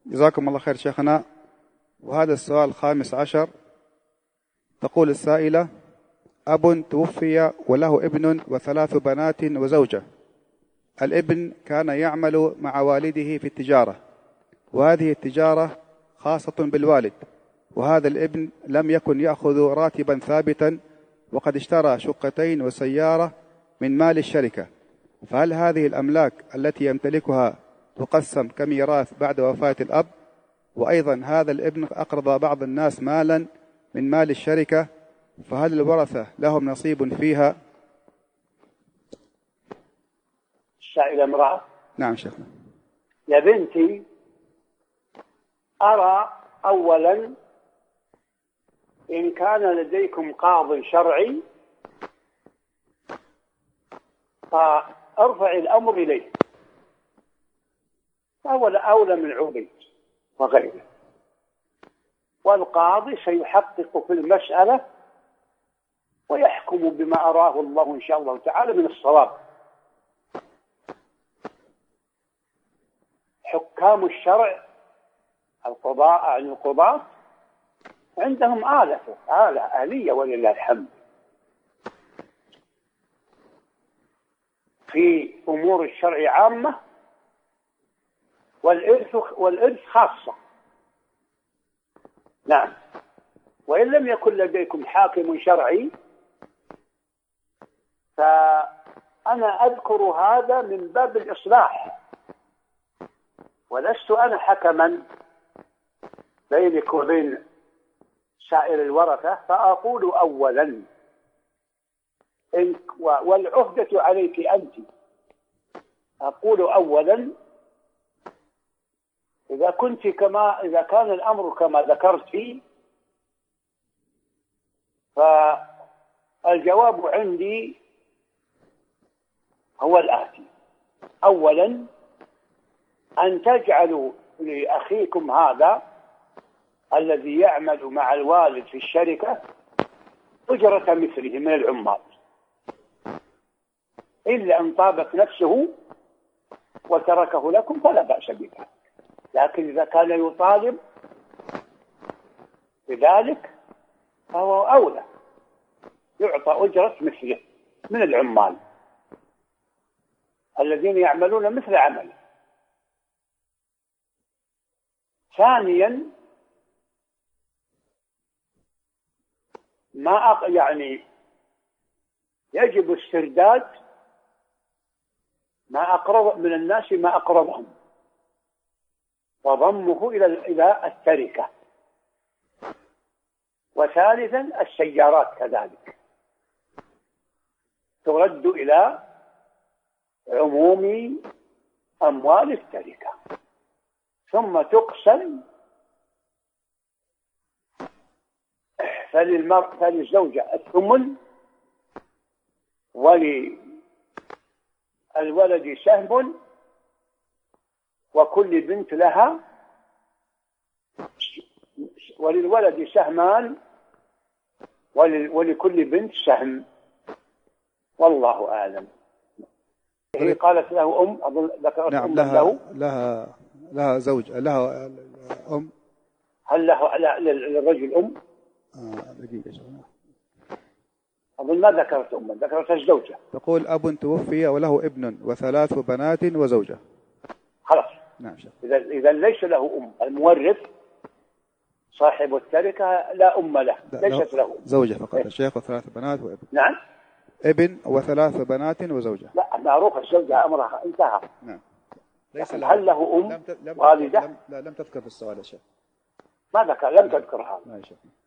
جزاكم الله خير شيخنا. وهذا السؤال الخامس عشر. تقول السائلة: أب توفي وله ابن وثلاث بنات وزوجة. الابن كان يعمل مع والده في التجارة، وهذه التجارة خاصة بالوالد، وهذا الابن لم يكن يأخذ راتبا ثابتا، وقد اشترى شقتين وسيارة من مال الشركة، فهل هذه الأملاك التي يمتلكها تقسم كميراث بعد وفاة الأب؟ وأيضا هذا الابن أقرض بعض الناس مالا من مال الشركة، فهل الورثة لهم نصيب فيها؟ السائلة امرأة. نعم شيخنا. يا بنتي، أرى أولا إن كان لديكم قاض شرعي فارفع الأمر إليه، فهو أولى من عبيد وغيره، والقاضي سيحقق في المسألة ويحكم بما أراه الله إن شاء الله تعالى من الصواب. حكام الشرع القضاء القضاة عندهم آلية ولله الحمد في أمور الشرع عامة، والإرث خاصة. نعم. وإن لم يكن لديكم حاكم شرعي فأنا أذكر هذا من باب الإصلاح، ولست أنا حكما بينك وبين سائر الورثة، فأقول أولا والعهدة عليك أنت، أقول أولا إذا كان الأمر كما ذكرت فالجواب عندي هو الآتي: أولا أن تجعلوا لأخيكم هذا الذي يعمل مع الوالد في الشركة أجرة مثله من العمال، إلا أن طابت نفسه وتركه لكم فلا بأس بذلك. لكن إذا كان يطالب بذلك فهو أولى يعطى أجرة مثله من العمال الذين يعملون مثل عمله. ثانيا، يجب استرداد ما أقرض من الناس ما أقرضهم وضمه إلى التركة. وثالثا، السيارات كذلك ترد إلى عموم أموال التركة، ثم تقسم فللزوجة الثمن وللولد سهم، وكل بنت لها وللولد سهمان ولكل بنت سهم، والله أعلم. هي قالت له أم، أظن ذكرت. نعم. لها زوج، لها أم. هل له للرجل أم؟ دقيقة. أظن ما ذكرت أم، ذكرت الزوجة. تقول: أب توفي وله ابن وثلاث بنات وزوجة. خلاص. نعم شيخ. إذا ليس له أم، المورث صاحب التركة لا أم له، ليست له أم. زوجة فقط يا شيخ، وثلاث بنات وابن. نعم. ابن وثلاث بنات وزوجة. لا، معروف الزوجة أمرها انتهى. نعم. ليس هل له أم والدة؟ لم تذكر في السؤال يا شيخ. ما ذكر، لم تذكر هذا.